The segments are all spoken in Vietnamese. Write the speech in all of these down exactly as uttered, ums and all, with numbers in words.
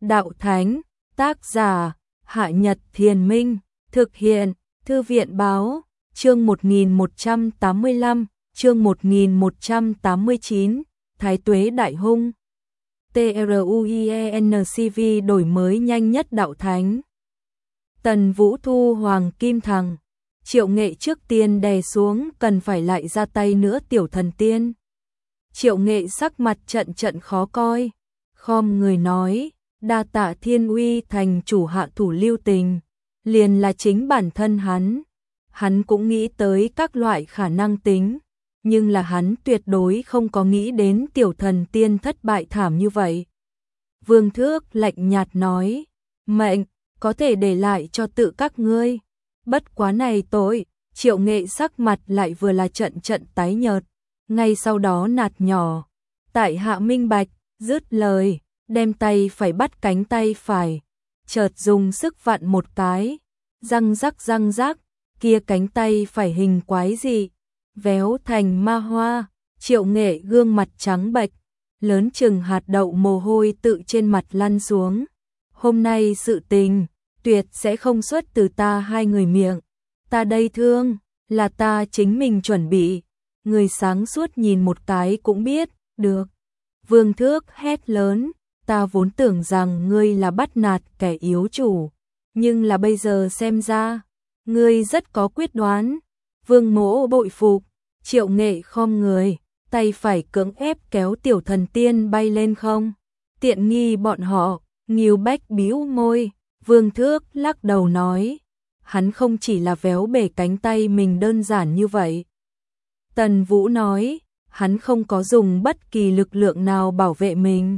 Đạo Thánh, tác giả, Hạ Nhật Thiền Minh, thực hiện, Thư viện Báo, chương một nghìn một trăm tám mươi lăm, chương một nghìn một trăm tám mươi chín, Thái Tuế Đại Hung. TRUIENCV đổi mới nhanh nhất Đạo Thánh. Tần Vũ thu Hoàng Kim Thằng. Triệu Nghệ trước tiên đè xuống, cần phải lại ra tay nữa tiểu thần tiên. Triệu Nghệ sắc mặt trận trận khó coi, khom người nói, đa tạ Thiên Uy thành chủ hạ thủ lưu tình, liền là chính bản thân hắn. Hắn cũng nghĩ tới các loại khả năng tính, nhưng là hắn tuyệt đối không có nghĩ đến tiểu thần tiên thất bại thảm như vậy. Vương Thước lạnh nhạt nói, mệnh, có thể để lại cho tự các ngươi. Bất quá này tội, Triệu Nghệ sắc mặt lại vừa là trận trận tái nhợt, ngay sau đó nạt nhỏ, tại hạ minh bạch, dứt lời, đem tay phải bắt cánh tay phải, chợt dùng sức vặn một cái, răng rắc răng rắc, kia cánh tay phải hình quái dị, véo thành ma hoa. Triệu Nghệ gương mặt trắng bệch, lớn chừng hạt đậu mồ hôi tự trên mặt lăn xuống. Hôm nay sự tình tuyệt sẽ không xuất từ ta hai người miệng, ta đây thương, là ta chính mình chuẩn bị. Người sáng suốt nhìn một cái cũng biết, được. Vương Thước hét lớn, ta vốn tưởng rằng ngươi là bắt nạt kẻ yếu chủ, nhưng là bây giờ xem ra, ngươi rất có quyết đoán. Vương Mỗ bội phục. Triệu Nghệ khom người, tay phải cưỡng ép kéo tiểu thần tiên bay lên không. Tiện nghi bọn họ. Ngưu Bách bĩu môi. Vương Thước lắc đầu nói, hắn không chỉ là véo bể cánh tay mình đơn giản như vậy. Tần Vũ nói, hắn không có dùng bất kỳ lực lượng nào bảo vệ mình.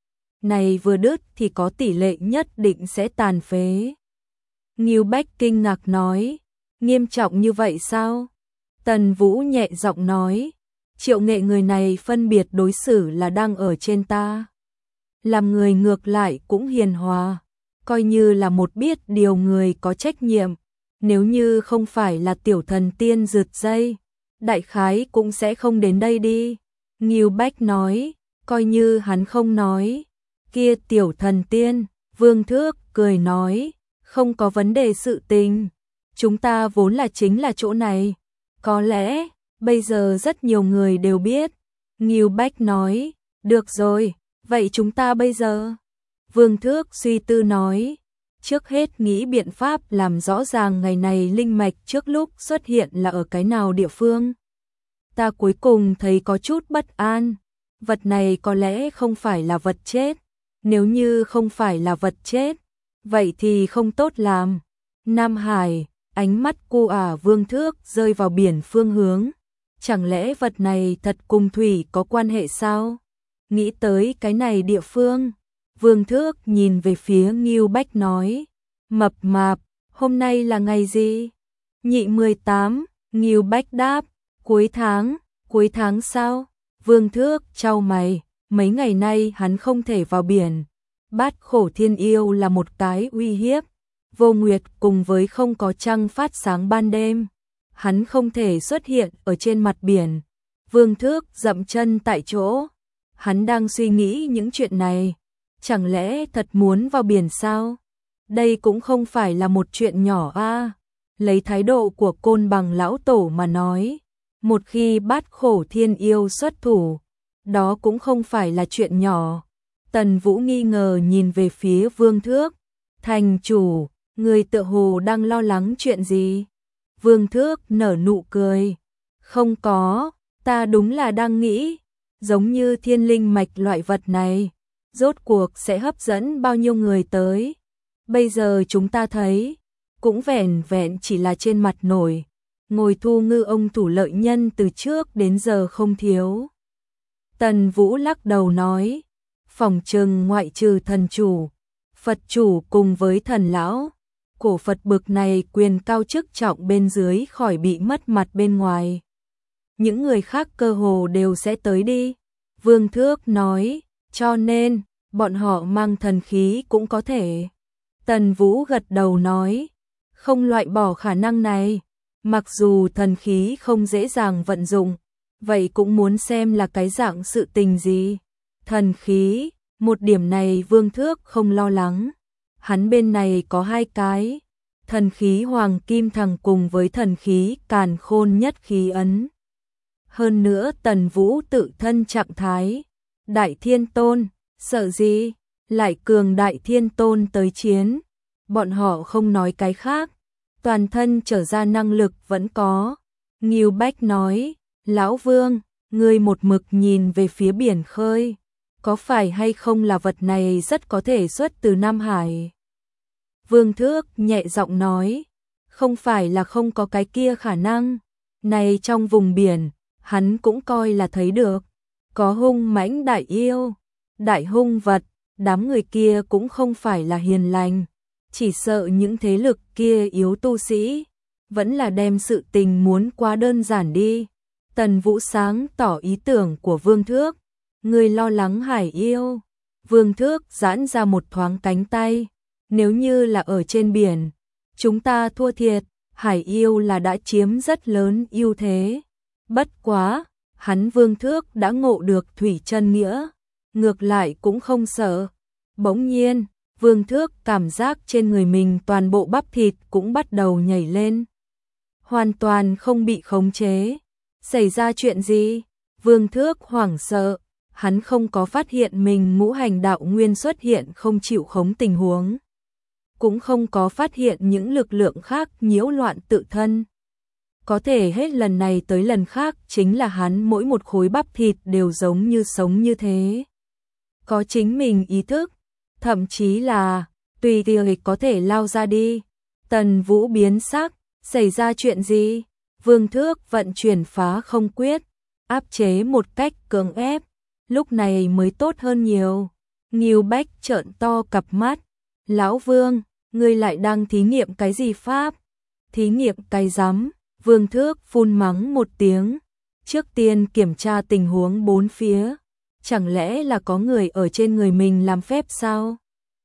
Này vừa đứt thì có tỷ lệ nhất định sẽ tàn phế. Ngưu Bách kinh ngạc nói, nghiêm trọng như vậy sao? Tần Vũ nhẹ giọng nói, Triệu Nghệ người này phân biệt đối xử là đang ở trên ta. Làm người ngược lại cũng hiền hòa, coi như là một biết điều người có trách nhiệm. Nếu như không phải là tiểu thần tiên rượt dây, đại khái cũng sẽ không đến đây đi. Ngưu Bách nói, coi như hắn không nói. Kia tiểu thần tiên, Vương Thước cười nói, không có vấn đề sự tình. Chúng ta vốn là chính là chỗ này. Có lẽ, bây giờ rất nhiều người đều biết. Ngưu Bách nói, được rồi, vậy chúng ta bây giờ. Vương Thước suy tư nói, trước hết nghĩ biện pháp làm rõ ràng ngày này linh mạch trước lúc xuất hiện là ở cái nào địa phương. Ta cuối cùng thấy có chút bất an, vật này có lẽ không phải là vật chết. Nếu như không phải là vật chết, vậy thì không tốt làm. Nam Hải, ánh mắt cô ả Vương Thước rơi vào biển phương hướng. Chẳng lẽ vật này thật cùng thủy có quan hệ sao? Nghĩ tới cái này địa phương, Vương Thước nhìn về phía Ngưu Bách nói, mập mạp, hôm nay là ngày gì? Nhị mười tám, Ngưu Bách đáp, cuối tháng, cuối tháng sao? Vương Thước chau mày, mấy ngày nay hắn không thể vào biển. Bát khổ thiên yêu là một cái uy hiếp. Vô nguyệt cùng với không có trăng phát sáng ban đêm, hắn không thể xuất hiện ở trên mặt biển. Vương Thước dậm chân tại chỗ, hắn đang suy nghĩ những chuyện này. Chẳng lẽ thật muốn vào biển sao? Đây cũng không phải là một chuyện nhỏ a. À. Lấy thái độ của Côn Bằng lão tổ mà nói, một khi bát khổ thiên yêu xuất thủ, đó cũng không phải là chuyện nhỏ. Tần Vũ nghi ngờ nhìn về phía Vương Thước, thành chủ, người tựa hồ đang lo lắng chuyện gì? Vương Thước nở nụ cười, không có, ta đúng là đang nghĩ, giống như thiên linh mạch loại vật này, rốt cuộc sẽ hấp dẫn bao nhiêu người tới. Bây giờ chúng ta thấy, cũng vẻn vẹn chỉ là trên mặt nổi, ngồi thu ngư ông thủ lợi nhân từ trước đến giờ không thiếu. Tần Vũ lắc đầu nói, phỏng chừng ngoại trừ thần chủ, Phật chủ cùng với thần lão, cổ Phật bực này quyền cao chức trọng bên dưới khỏi bị mất mặt bên ngoài. Những người khác cơ hồ đều sẽ tới đi. Vương Thước nói, cho nên, bọn họ mang thần khí cũng có thể. Tần Vũ gật đầu nói, không loại bỏ khả năng này. Mặc dù thần khí không dễ dàng vận dụng, vậy cũng muốn xem là cái dạng sự tình gì. Thần khí, Một điểm này Vương Thước không lo lắng. Hắn bên này có hai cái, thần khí Hoàng Kim Thằng cùng với thần khí Càn Khôn Nhất Khí Ấn. Hơn nữa Tần Vũ tự thân trạng thái, Đại Thiên Tôn, sợ gì, lại cường Đại Thiên Tôn tới chiến. Bọn họ không nói cái khác, toàn thân trở ra năng lực vẫn có. Ngưu Bách nói, Lão Vương, ngươi một mực nhìn về phía biển khơi, có phải hay không là vật này rất có thể xuất từ Nam Hải? Vương Thước nhẹ giọng nói, không phải là không có cái kia khả năng, này trong vùng biển, hắn cũng coi là thấy được, có hung mãnh đại yêu, đại hung vật, đám người kia cũng không phải là hiền lành, chỉ sợ những thế lực kia yếu tu sĩ, vẫn là đem sự tình muốn quá đơn giản đi. Tần Vũ sáng tỏ ý tưởng của Vương Thước, người lo lắng hải yêu. Vương Thước giãn ra một thoáng cánh tay, nếu như là ở trên biển, chúng ta thua thiệt, hải yêu là đã chiếm rất lớn ưu thế. Bất quá, hắn Vương Thước đã ngộ được thủy chân nghĩa, ngược lại cũng không sợ. Bỗng nhiên, Vương Thước cảm giác trên người mình toàn bộ bắp thịt cũng bắt đầu nhảy lên. Hoàn toàn không bị khống chế. Xảy ra chuyện gì? Vương Thước hoảng sợ, hắn không có phát hiện mình ngũ hành đạo nguyên xuất hiện không chịu khống tình huống. Cũng không có phát hiện những lực lượng khác nhiễu loạn tự thân. Có thể hết lần này tới lần khác chính là hắn mỗi một khối bắp thịt đều giống như sống như thế. Có chính mình ý thức, thậm chí là tùy tiện có thể lao ra đi. Tần Vũ biến sắc, xảy ra chuyện gì? Vương Thước vận chuyển phá không quyết, áp chế một cách cưỡng ép, lúc này mới tốt hơn nhiều. Ngưu Bách trợn to cặp mắt, Lão Vương, ngươi lại đang thí nghiệm cái gì pháp? Thí nghiệm cái rắm? Vương Thước phun mắng một tiếng, trước tiên kiểm tra tình huống bốn phía, chẳng lẽ là có người ở trên người mình làm phép sao?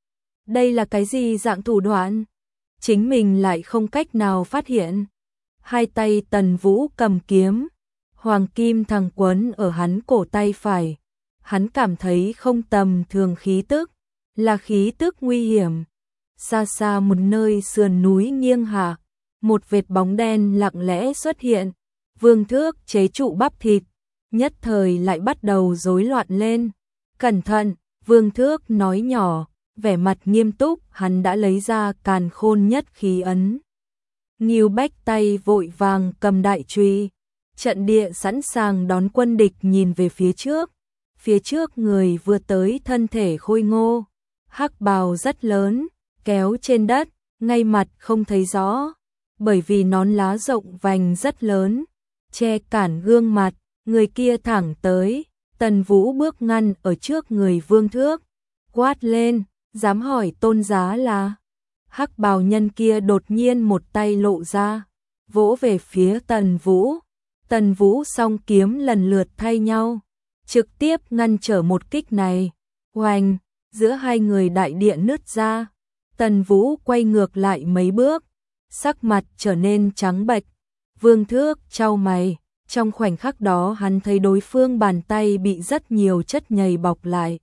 Đây là cái gì dạng thủ đoạn? Chính mình lại không cách nào phát hiện. Hai tay Tần Vũ cầm kiếm, Hoàng Kim Thằng quấn ở hắn cổ tay phải. Hắn cảm thấy không tầm thường khí tức, là khí tức nguy hiểm. Xa xa một nơi sườn núi nghiêng hạ, một vệt bóng đen lặng lẽ xuất hiện. Vương Thước chế trụ bắp thịt, nhất thời lại bắt đầu rối loạn lên. Cẩn thận, Vương Thước nói nhỏ, vẻ mặt nghiêm túc, hắn đã lấy ra Càn Khôn Nhất Khí Ấn. Ngưu Bách tay vội vàng cầm đại chùy, trận địa sẵn sàng đón quân địch nhìn về phía trước. Phía trước người vừa tới thân thể khôi ngô, hắc bào rất lớn, kéo trên đất, ngay mặt không thấy rõ, bởi vì nón lá rộng vành rất lớn, che cản gương mặt, người kia thẳng tới. Tần Vũ bước ngăn ở trước người Vương Thước, quát lên, dám hỏi tôn giá là? Hắc bào nhân kia đột nhiên một tay lộ ra, vỗ về phía Tần Vũ. Tần Vũ song kiếm lần lượt thay nhau, trực tiếp ngăn trở một kích này. Oanh, giữa hai người đại địa nứt ra. Tần Vũ quay ngược lại mấy bước, sắc mặt trở nên trắng bệch. Vương Thước chau mày, trong khoảnh khắc đó hắn thấy đối phương bàn tay bị rất nhiều chất nhầy bọc lại.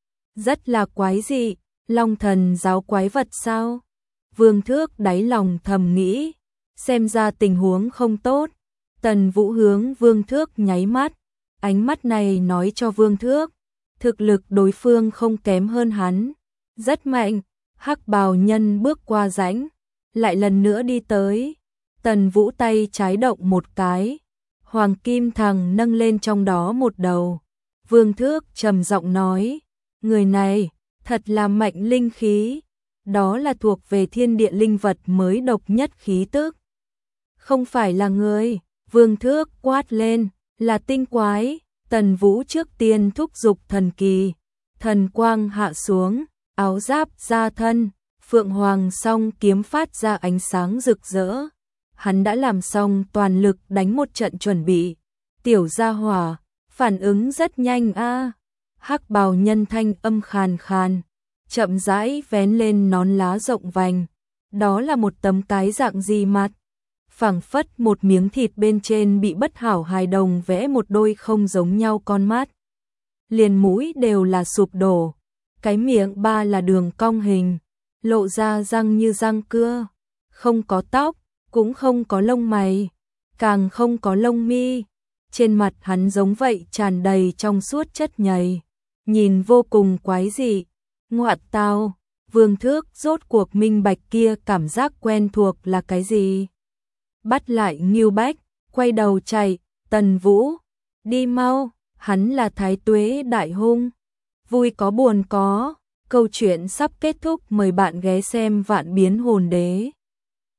Rất là quái dị, Long Thần giáo quái vật sao? Vương Thước đáy lòng thầm nghĩ, xem ra tình huống không tốt. Tần Vũ hướng Vương Thước nháy mắt, ánh mắt này nói cho Vương Thước, thực lực đối phương không kém hơn hắn, rất mạnh. Hắc bào nhân bước qua rãnh, lại lần nữa đi tới. Tần Vũ tay trái động một cái, Hoàng Kim Thằng nâng lên trong đó một đầu. Vương Thước trầm giọng nói, người này thật là mạnh linh khí, đó là thuộc về thiên địa linh vật mới độc nhất khí tức. Không phải là người. Vương Thước quát lên, là tinh quái. Tần Vũ trước tiên thúc giục thần kỳ, thần quang hạ xuống, áo giáp ra thân, Phượng Hoàng song kiếm phát ra ánh sáng rực rỡ. Hắn đã làm xong toàn lực đánh một trận chuẩn bị. Tiểu gia hỏa, phản ứng rất nhanh a. Hắc bào nhân thanh âm khàn khàn, chậm rãi vén lên nón lá rộng vành. Đó là một tấm cái dạng gì mặt? Phảng phất một miếng thịt bên trên bị bất hảo hài đồng vẽ một đôi không giống nhau con mắt. Liền mũi đều là sụp đổ, cái miệng ba là đường cong hình, lộ ra răng như răng cưa, không có tóc, cũng không có lông mày, càng không có lông mi. Trên mặt hắn giống vậy tràn đầy trong suốt chất nhầy, nhìn vô cùng quái dị. Ngoại tao, Vương Thước rốt cuộc minh bạch kia cảm giác quen thuộc là cái gì. Bắt lại Ngưu Bách, quay đầu chạy, Tần Vũ, đi mau, hắn là Thái Tuế đại hung. Vui có buồn có, câu chuyện sắp kết thúc, mời bạn ghé xem Vạn Biến Hồn Đế.